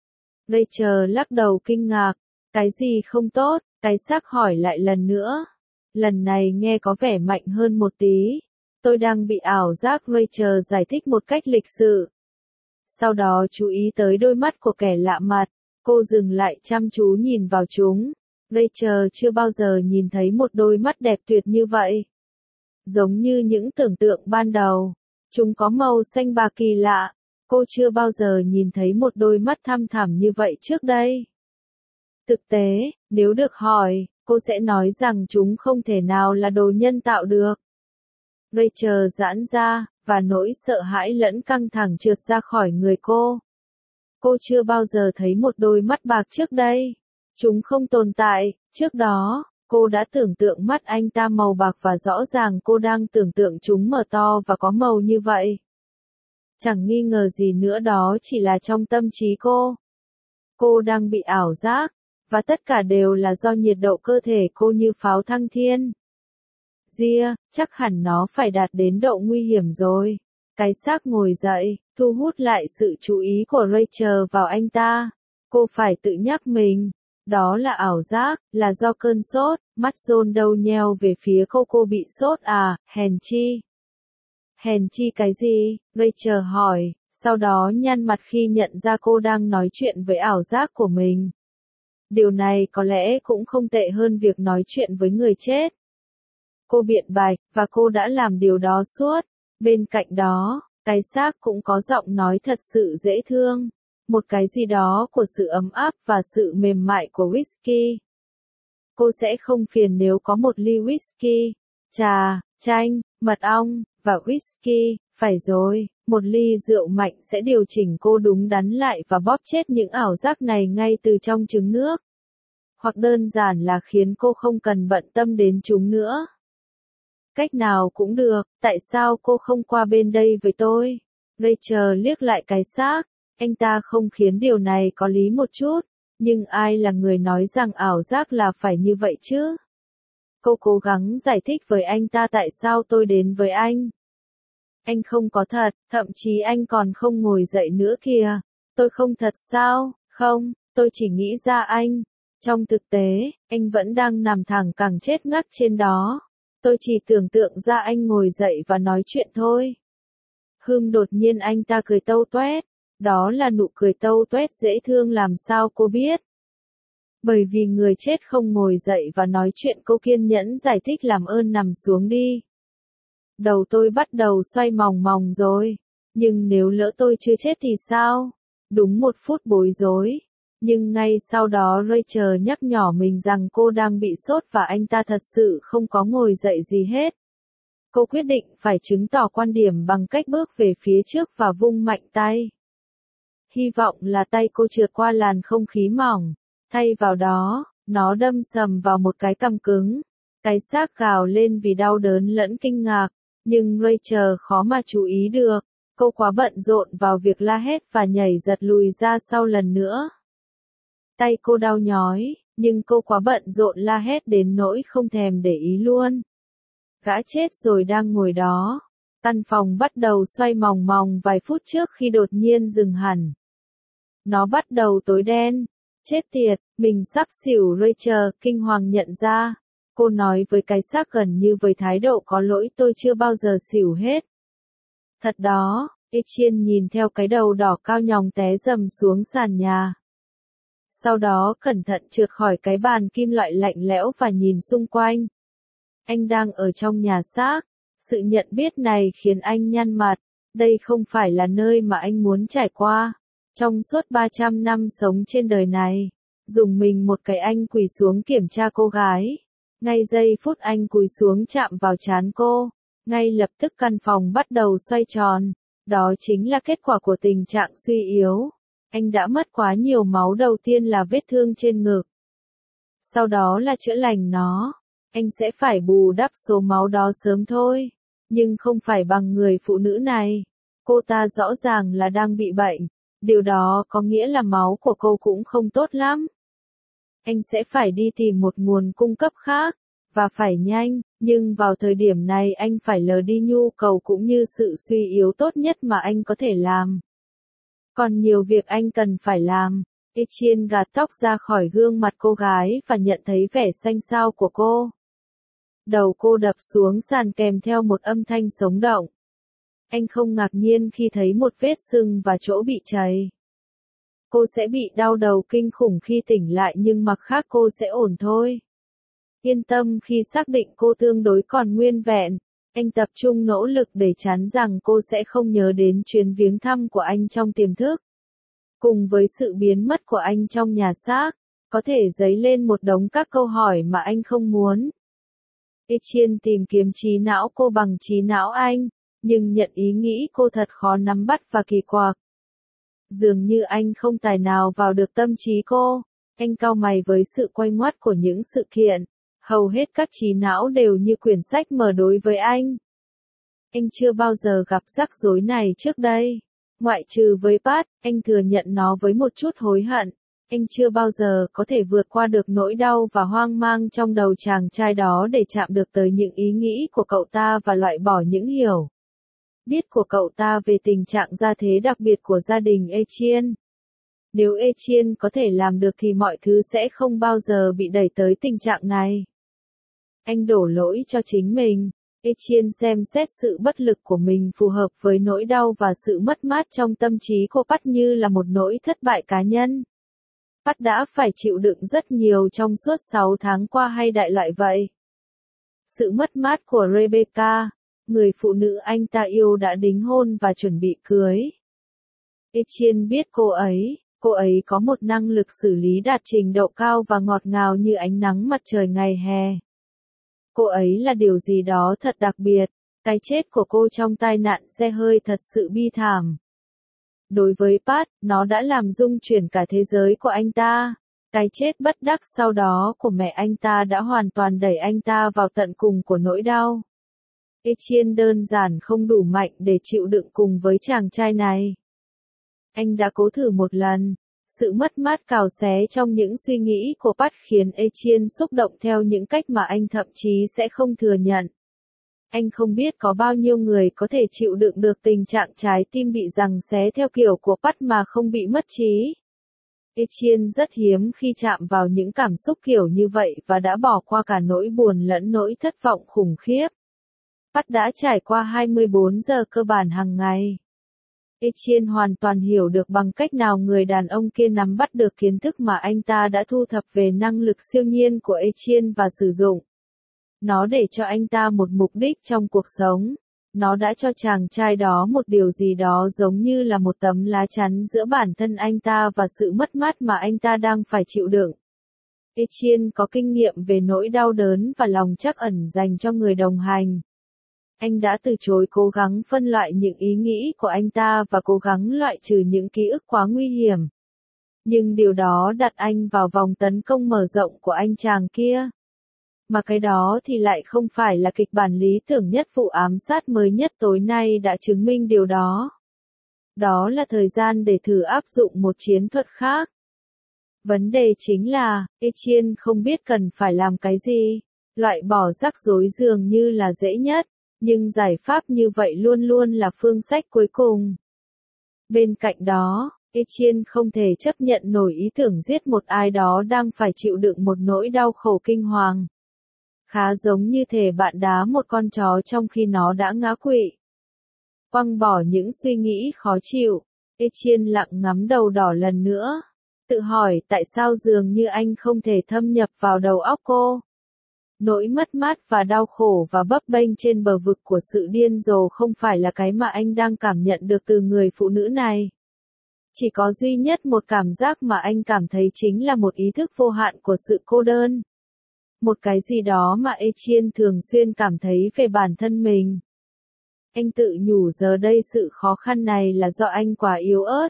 Rachel lắc đầu kinh ngạc. Cái gì không tốt? Cái xác hỏi lại lần nữa. Lần này nghe có vẻ mạnh hơn một tí. Tôi đang bị ảo giác, Rachel giải thích một cách lịch sự. Sau đó chú ý tới đôi mắt của kẻ lạ mặt. Cô dừng lại chăm chú nhìn vào chúng. Rachel chưa bao giờ nhìn thấy một đôi mắt đẹp tuyệt như vậy. Giống như những tưởng tượng ban đầu. Chúng có màu xanh bạc kỳ lạ. Cô chưa bao giờ nhìn thấy một đôi mắt thăm thẳm như vậy trước đây. Thực tế, nếu được hỏi, cô sẽ nói rằng chúng không thể nào là đồ nhân tạo được. Rachel giãn ra, và nỗi sợ hãi lẫn căng thẳng trượt ra khỏi người cô. Cô chưa bao giờ thấy một đôi mắt bạc trước đây. Chúng không tồn tại. Trước đó, cô đã tưởng tượng mắt anh ta màu bạc và rõ ràng cô đang tưởng tượng chúng mở to và có màu như vậy. Chẳng nghi ngờ gì nữa đó chỉ là trong tâm trí cô. Cô đang bị ảo giác, và tất cả đều là do nhiệt độ cơ thể cô như pháo thăng thiên. Ria, chắc hẳn nó phải đạt đến độ nguy hiểm rồi. Cái xác ngồi dậy, thu hút lại sự chú ý của Rachel vào anh ta. Cô phải tự nhắc mình. Đó là ảo giác, là do cơn sốt. Mắt John đâu nheo về phía cô bị sốt à, hèn chi. Hèn chi cái gì? Rachel hỏi, sau đó nhăn mặt khi nhận ra cô đang nói chuyện với ảo giác của mình. Điều này có lẽ cũng không tệ hơn việc nói chuyện với người chết. Cô biện bạch, và cô đã làm điều đó suốt. Bên cạnh đó, cái xác cũng có giọng nói thật sự dễ thương. Một cái gì đó của sự ấm áp và sự mềm mại của whisky. Cô sẽ không phiền nếu có một ly whisky, trà, chanh, mật ong, và whisky, phải rồi, một ly rượu mạnh sẽ điều chỉnh cô đúng đắn lại và bóp chết những ảo giác này ngay từ trong trứng nước. Hoặc đơn giản là khiến cô không cần bận tâm đến chúng nữa. Cách nào cũng được, tại sao cô không qua bên đây với tôi? Rachel liếc lại cái xác, anh ta không khiến điều này có lý một chút, nhưng ai là người nói rằng ảo giác là phải như vậy chứ? Cô cố gắng giải thích với anh ta tại sao tôi đến với anh. Anh không có thật, thậm chí anh còn không ngồi dậy nữa kìa. Tôi không thật sao? Không, tôi chỉ nghĩ ra anh. Trong thực tế, anh vẫn đang nằm thẳng cẳng chết ngắc trên đó. Tôi chỉ tưởng tượng ra anh ngồi dậy và nói chuyện thôi. Đột nhiên anh ta cười tâu toét. Đó là nụ cười tâu toét dễ thương làm sao cô biết? Bởi vì người chết không ngồi dậy và nói chuyện, cô kiên nhẫn giải thích, làm ơn nằm xuống đi. Đầu tôi bắt đầu xoay mòng mòng rồi. Nhưng nếu lỡ tôi chưa chết thì sao? Đúng 1 phút bối rối. Nhưng ngay sau đó Rachel nhắc nhở mình rằng cô đang bị sốt và anh ta thật sự không có ngồi dậy gì hết. Cô quyết định phải chứng tỏ quan điểm bằng cách bước về phía trước và vung mạnh tay. Hy vọng là tay cô trượt qua làn không khí mỏng. Thay vào đó, nó đâm sầm vào một cái cằm cứng. Cái xác gào lên vì đau đớn lẫn kinh ngạc. Nhưng Rachel khó mà chú ý được. Cô quá bận rộn vào việc la hét và nhảy giật lùi ra sau lần nữa. Tay cô đau nhói, nhưng cô quá bận rộn la hét đến nỗi không thèm để ý luôn. Gã chết rồi đang ngồi đó. Căn phòng bắt đầu xoay mòng mòng vài phút trước khi đột nhiên dừng hẳn. Nó bắt đầu tối đen. Chết tiệt, mình sắp xỉu. Rachel kinh hoàng nhận ra. Cô nói với cái xác gần như với thái độ có lỗi, tôi chưa bao giờ xỉu hết. Thật đó, Etienne nhìn theo cái đầu đỏ cao nhòng té rầm xuống sàn nhà. Sau đó cẩn thận trượt khỏi cái bàn kim loại lạnh lẽo và nhìn xung quanh. Anh đang ở trong nhà xác. Sự nhận biết này khiến anh nhăn mặt. Đây không phải là nơi mà anh muốn trải qua. Trong suốt 300 năm sống trên đời này, dùng mình một cái anh quỳ xuống kiểm tra cô gái. Ngay giây phút anh cúi xuống chạm vào trán cô, ngay lập tức căn phòng bắt đầu xoay tròn. Đó chính là kết quả của tình trạng suy yếu. Anh đã mất quá nhiều máu, đầu tiên là vết thương trên ngực. Sau đó là chữa lành nó. Anh sẽ phải bù đắp số máu đó sớm thôi. Nhưng không phải bằng người phụ nữ này. Cô ta rõ ràng là đang bị bệnh. Điều đó có nghĩa là máu của cô cũng không tốt lắm. Anh sẽ phải đi tìm một nguồn cung cấp khác. Và phải nhanh, nhưng vào thời điểm này anh phải lờ đi nhu cầu cũng như sự suy yếu tốt nhất mà anh có thể làm. Còn nhiều việc anh cần phải làm. Etienne gạt tóc ra khỏi gương mặt cô gái và nhận thấy vẻ xanh xao của cô. Đầu cô đập xuống sàn kèm theo một âm thanh sống động. Anh không ngạc nhiên khi thấy một vết sưng và chỗ bị chảy. Cô sẽ bị đau đầu kinh khủng khi tỉnh lại, nhưng mặt khác cô sẽ ổn thôi. Yên tâm khi xác định cô tương đối còn nguyên vẹn. Anh tập trung nỗ lực để chắn rằng cô sẽ không nhớ đến chuyến viếng thăm của anh trong tiềm thức. Cùng với sự biến mất của anh trong nhà xác, có thể dấy lên một đống các câu hỏi mà anh không muốn. Etienne tìm kiếm trí não cô bằng trí não anh, nhưng nhận ý nghĩ cô thật khó nắm bắt và kỳ quặc. Dường như anh không tài nào vào được tâm trí cô. Anh cau mày với sự quay ngoắt của những sự kiện. Hầu hết các trí não đều như quyển sách mở đối với anh. Anh chưa bao giờ gặp rắc rối này trước đây. Ngoại trừ với Pat, anh thừa nhận nó với một chút hối hận. Anh chưa bao giờ có thể vượt qua được nỗi đau và hoang mang trong đầu chàng trai đó để chạm được tới những ý nghĩ của cậu ta và loại bỏ những hiểu biết của cậu ta về tình trạng gia thế đặc biệt của gia đình Etienne. Nếu Etienne có thể làm được thì mọi thứ sẽ không bao giờ bị đẩy tới tình trạng này. Anh đổ lỗi cho chính mình. Etienne xem xét sự bất lực của mình phù hợp với nỗi đau và sự mất mát trong tâm trí của Pat như là một nỗi thất bại cá nhân. Pat đã phải chịu đựng rất nhiều trong suốt 6 tháng qua hay đại loại vậy. Sự mất mát của Rebecca, người phụ nữ anh ta yêu đã đính hôn và chuẩn bị cưới. Etienne biết cô ấy có một năng lực xử lý đạt trình độ cao và ngọt ngào như ánh nắng mặt trời ngày hè. Cô ấy là điều gì đó thật đặc biệt, cái chết của cô trong tai nạn xe hơi thật sự bi thảm. Đối với Pat, nó đã làm rung chuyển cả thế giới của anh ta. Cái chết bất đắc sau đó của mẹ anh ta đã hoàn toàn đẩy anh ta vào tận cùng của nỗi đau. Etienne đơn giản không đủ mạnh để chịu đựng cùng với chàng trai này. Anh đã cố thử một lần. Sự mất mát cào xé trong những suy nghĩ của Pat khiến Etienne xúc động theo những cách mà anh thậm chí sẽ không thừa nhận. Anh không biết có bao nhiêu người có thể chịu đựng được tình trạng trái tim bị giằng xé theo kiểu của Pat mà không bị mất trí. Etienne rất hiếm khi chạm vào những cảm xúc kiểu như vậy và đã bỏ qua cả nỗi buồn lẫn nỗi thất vọng khủng khiếp. Pat đã trải qua 24 giờ cơ bản hàng ngày. Etienne hoàn toàn hiểu được bằng cách nào người đàn ông kia nắm bắt được kiến thức mà anh ta đã thu thập về năng lực siêu nhiên của Etienne và sử dụng nó để cho anh ta một mục đích trong cuộc sống. Nó đã cho chàng trai đó một điều gì đó giống như là một tấm lá chắn giữa bản thân anh ta và sự mất mát mà anh ta đang phải chịu đựng. Etienne có kinh nghiệm về nỗi đau đớn và lòng trắc ẩn dành cho người đồng hành. Anh đã từ chối cố gắng phân loại những ý nghĩ của anh ta và cố gắng loại trừ những ký ức quá nguy hiểm. Nhưng điều đó đặt anh vào vòng tấn công mở rộng của anh chàng kia. Mà cái đó thì lại không phải là kịch bản lý tưởng nhất. Vụ ám sát mới nhất tối nay đã chứng minh điều đó. Đó là thời gian để thử áp dụng một chiến thuật khác. Vấn đề chính là, Etienne không biết cần phải làm cái gì. Loại bỏ rắc rối dường như là dễ nhất, nhưng giải pháp như vậy luôn luôn là phương sách cuối cùng. Bên cạnh đó, Etienne không thể chấp nhận nổi ý tưởng giết một ai đó đang phải chịu đựng một nỗi đau khổ kinh hoàng. Khá giống như thể bạn đá một con chó trong khi nó đã ngã quỵ. Quăng bỏ những suy nghĩ khó chịu, Etienne lặng ngắm đầu đỏ lần nữa. Tự hỏi tại sao dường như anh không thể thâm nhập vào đầu óc cô. Nỗi mất mát và đau khổ và bấp bênh trên bờ vực của sự điên rồ không phải là cái mà anh đang cảm nhận được từ người phụ nữ này. Chỉ có duy nhất một cảm giác mà anh cảm thấy chính là một ý thức vô hạn của sự cô đơn. Một cái gì đó mà Etienne thường xuyên cảm thấy về bản thân mình. Anh tự nhủ giờ đây sự khó khăn này là do anh quá yếu ớt.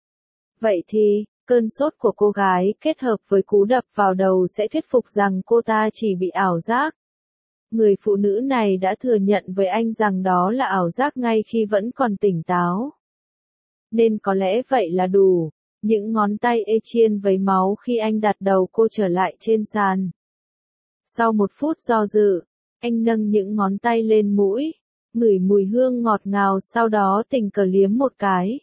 Vậy thì, cơn sốt của cô gái kết hợp với cú đập vào đầu sẽ thuyết phục rằng cô ta chỉ bị ảo giác. Người phụ nữ này đã thừa nhận với anh rằng đó là ảo giác ngay khi vẫn còn tỉnh táo. Nên có lẽ vậy là đủ. Những ngón tay Etienne vấy máu khi anh đặt đầu cô trở lại trên sàn. Sau một phút do dự, anh nâng những ngón tay lên mũi, ngửi mùi hương ngọt ngào sau đó tình cờ liếm một cái.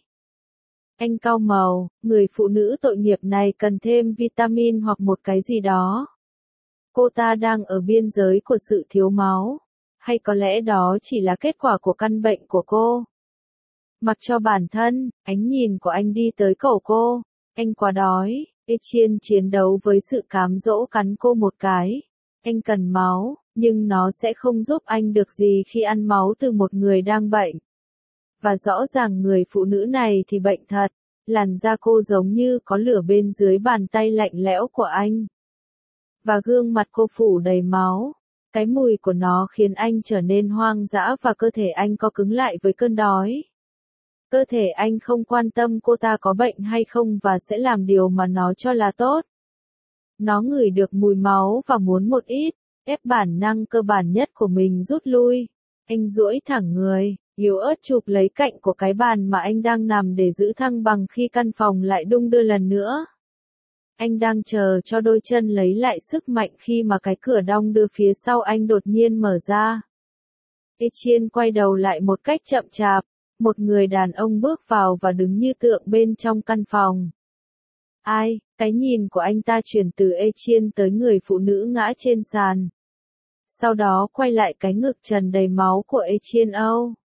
Anh cau màu, người phụ nữ tội nghiệp này cần thêm vitamin hoặc một cái gì đó. Cô ta đang ở biên giới của sự thiếu máu. Hay có lẽ đó chỉ là kết quả của căn bệnh của cô. Mặc cho bản thân, ánh nhìn của anh đi tới cổ cô. Anh quá đói. Etienne chiến đấu với sự cám dỗ cắn cô một cái. Anh cần máu, nhưng nó sẽ không giúp anh được gì khi ăn máu từ một người đang bệnh. Và rõ ràng người phụ nữ này thì bệnh thật. Làn da cô giống như có lửa bên dưới bàn tay lạnh lẽo của anh. Và gương mặt cô phủ đầy máu. Cái mùi của nó khiến anh trở nên hoang dã và cơ thể anh co cứng lại với cơn đói. Cơ thể anh không quan tâm cô ta có bệnh hay không và sẽ làm điều mà nó cho là tốt. Nó ngửi được mùi máu và muốn một ít, ép bản năng cơ bản nhất của mình rút lui. Anh duỗi thẳng người, yếu ớt chụp lấy cạnh của cái bàn mà anh đang nằm để giữ thăng bằng khi căn phòng lại đung đưa lần nữa. Anh đang chờ cho đôi chân lấy lại sức mạnh khi mà cái cửa đong đưa phía sau anh đột nhiên mở ra. Etienne quay đầu lại một cách chậm chạp, một người đàn ông bước vào và đứng như tượng bên trong căn phòng. Ai? Cái nhìn của anh ta chuyển từ Etienne tới người phụ nữ ngã trên sàn. Sau đó quay lại cái ngực trần đầy máu của Etienne.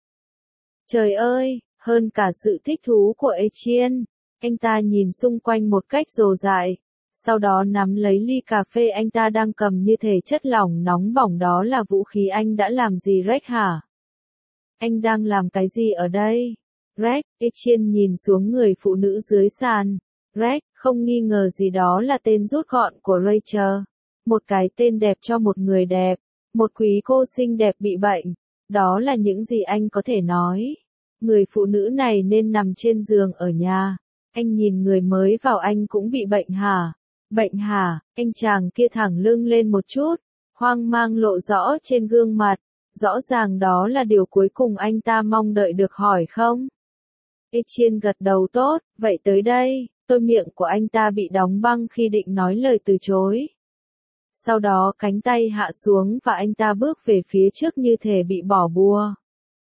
Trời ơi, hơn cả sự thích thú của Etienne, anh ta nhìn xung quanh một cách rồ dại. Sau đó nắm lấy ly cà phê anh ta đang cầm như thể chất lỏng nóng bỏng, đó là vũ khí anh đã làm gì Rex hả? Anh đang làm cái gì ở đây? Rex, Etienne nhìn xuống người phụ nữ dưới sàn. Rex, không nghi ngờ gì đó là tên rút gọn của Rachel. Một cái tên đẹp cho một người đẹp. Một quý cô xinh đẹp bị bệnh. Đó là những gì anh có thể nói. Người phụ nữ này nên nằm trên giường ở nhà. Anh nhìn người mới vào, anh cũng bị bệnh hả? Bệnh hả? Anh chàng kia thẳng lưng lên một chút, hoang mang lộ rõ trên gương mặt. Rõ ràng đó là điều cuối cùng anh ta mong đợi được hỏi không? Etienne gật đầu tốt, vậy tới đây, miệng của anh ta bị đóng băng khi định nói lời từ chối. Sau đó cánh tay hạ xuống và anh ta bước về phía trước như thể bị bỏ bùa.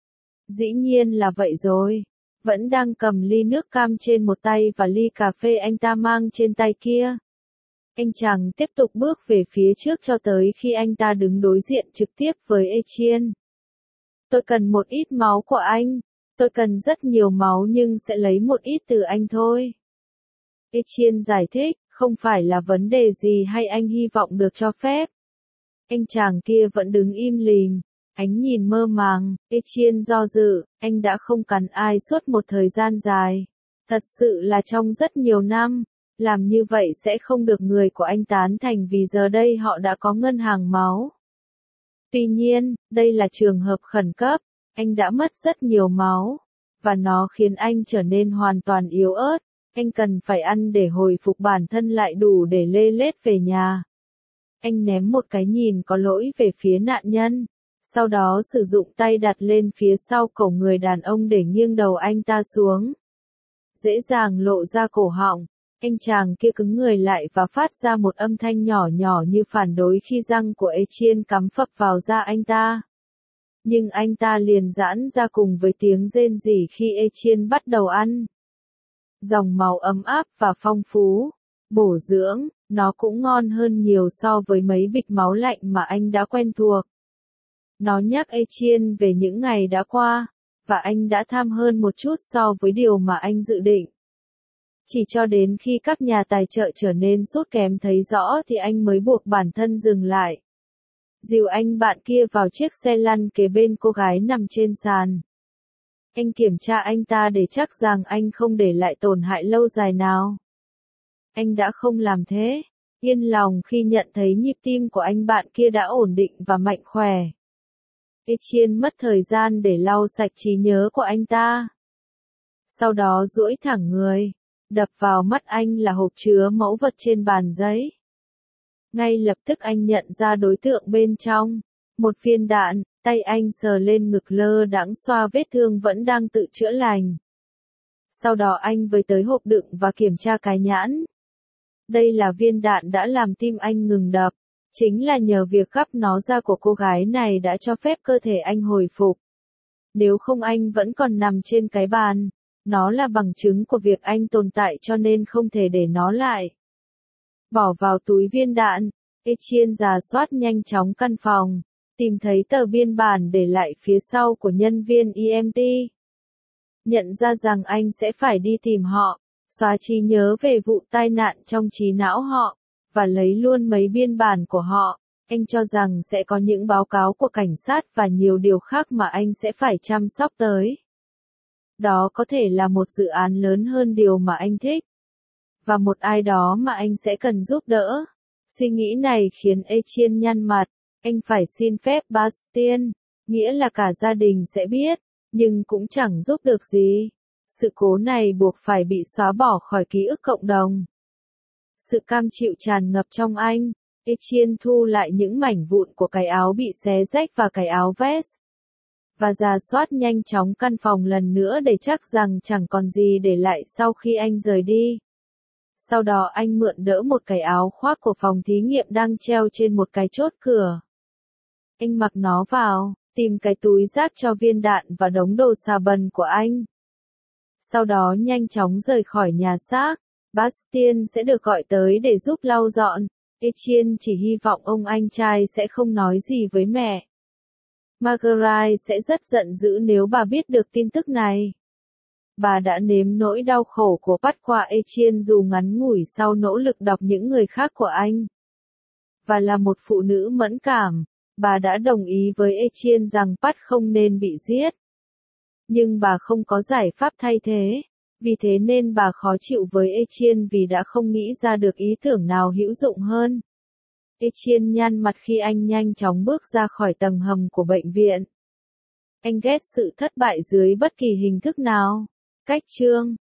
Dĩ nhiên là vậy rồi. Vẫn đang cầm ly nước cam trên một tay và ly cà phê anh ta mang trên tay kia. Anh chàng tiếp tục bước về phía trước cho tới khi anh ta đứng đối diện trực tiếp với Etienne. Tôi cần một ít máu của anh. Tôi cần rất nhiều máu nhưng sẽ lấy một ít từ anh thôi. Etienne giải thích, không phải là vấn đề gì hay anh hy vọng được cho phép. Anh chàng kia vẫn đứng im lìm, ánh nhìn mơ màng. Etienne do dự, anh đã không cắn ai suốt một thời gian dài. Thật sự là trong rất nhiều năm. Làm như vậy sẽ không được người của anh tán thành vì giờ đây họ đã có ngân hàng máu. Tuy nhiên, đây là trường hợp khẩn cấp, anh đã mất rất nhiều máu, và nó khiến anh trở nên hoàn toàn yếu ớt, anh cần phải ăn để hồi phục bản thân lại đủ để lê lết về nhà. Anh ném một cái nhìn có lỗi về phía nạn nhân, sau đó sử dụng tay đặt lên phía sau cổ người đàn ông để nghiêng đầu anh ta xuống. Dễ dàng lộ ra cổ họng. Anh chàng kia cứng người lại và phát ra một âm thanh nhỏ nhỏ như phản đối khi răng của Etienne cắm phập vào da anh ta. Nhưng anh ta liền giãn ra cùng với tiếng rên rỉ khi Etienne bắt đầu ăn. Dòng máu ấm áp và phong phú, bổ dưỡng, nó cũng ngon hơn nhiều so với mấy bịch máu lạnh mà anh đã quen thuộc. Nó nhắc Etienne về những ngày đã qua, và anh đã tham hơn một chút so với điều mà anh dự định. Chỉ cho đến khi các nhà tài trợ trở nên sốt kém thấy rõ thì anh mới buộc bản thân dừng lại. Dìu anh bạn kia vào chiếc xe lăn kế bên cô gái nằm trên sàn. Anh kiểm tra anh ta để chắc rằng anh không để lại tổn hại lâu dài nào. Anh đã không làm thế. Yên lòng khi nhận thấy nhịp tim của anh bạn kia đã ổn định và mạnh khỏe. Etienne mất thời gian để lau sạch trí nhớ của anh ta. Sau đó duỗi thẳng người. Đập vào mắt anh là hộp chứa mẫu vật trên bàn giấy. Ngay lập tức anh nhận ra đối tượng bên trong. Một viên đạn, tay anh sờ lên ngực lơ đãng xoa vết thương vẫn đang tự chữa lành. Sau đó anh với tới hộp đựng và kiểm tra cái nhãn. Đây là viên đạn đã làm tim anh ngừng đập. Chính là nhờ việc gắp nó ra của cô gái này đã cho phép cơ thể anh hồi phục. Nếu không anh vẫn còn nằm trên cái bàn. Nó là bằng chứng của việc anh tồn tại cho nên không thể để nó lại. Bỏ vào túi viên đạn, Etienne rà soát nhanh chóng căn phòng, tìm thấy tờ biên bản để lại phía sau của nhân viên EMT. Nhận ra rằng anh sẽ phải đi tìm họ, xóa trí nhớ về vụ tai nạn trong trí não họ, và lấy luôn mấy biên bản của họ. Anh cho rằng sẽ có những báo cáo của cảnh sát và nhiều điều khác mà anh sẽ phải chăm sóc tới. Đó có thể là một dự án lớn hơn điều mà anh thích. Và một ai đó mà anh sẽ cần giúp đỡ. Suy nghĩ này khiến Etienne nhăn mặt. Anh phải xin phép Bastien, nghĩa là cả gia đình sẽ biết, nhưng cũng chẳng giúp được gì. Sự cố này buộc phải bị xóa bỏ khỏi ký ức cộng đồng. Sự cam chịu tràn ngập trong anh. Etienne thu lại những mảnh vụn của cái áo bị xé rách và cái áo vest. và rà soát nhanh chóng căn phòng lần nữa để chắc rằng chẳng còn gì để lại sau khi anh rời đi. Sau đó anh mượn đỡ một cái áo khoác của phòng thí nghiệm đang treo trên một cái chốt cửa. Anh mặc nó vào, tìm cái túi rác cho viên đạn và đống đồ xà bần của anh. Sau đó nhanh chóng rời khỏi nhà xác. Bastien sẽ được gọi tới để giúp lau dọn. Etienne chỉ hy vọng ông anh trai sẽ không nói gì với mẹ. Marguerite sẽ rất giận dữ nếu bà biết được tin tức này. Bà đã nếm nỗi đau khổ của Pat qua Etienne dù ngắn ngủi sau nỗ lực đọc những người khác của anh. Và là một phụ nữ mẫn cảm, bà đã đồng ý với Etienne rằng Pat không nên bị giết. Nhưng bà không có giải pháp thay thế. Vì thế nên bà khó chịu với Etienne vì đã không nghĩ ra được ý tưởng nào hữu dụng hơn. Etienne nhăn mặt khi anh nhanh chóng bước ra khỏi tầng hầm của bệnh viện. Anh ghét sự thất bại dưới bất kỳ hình thức nào. Cách chương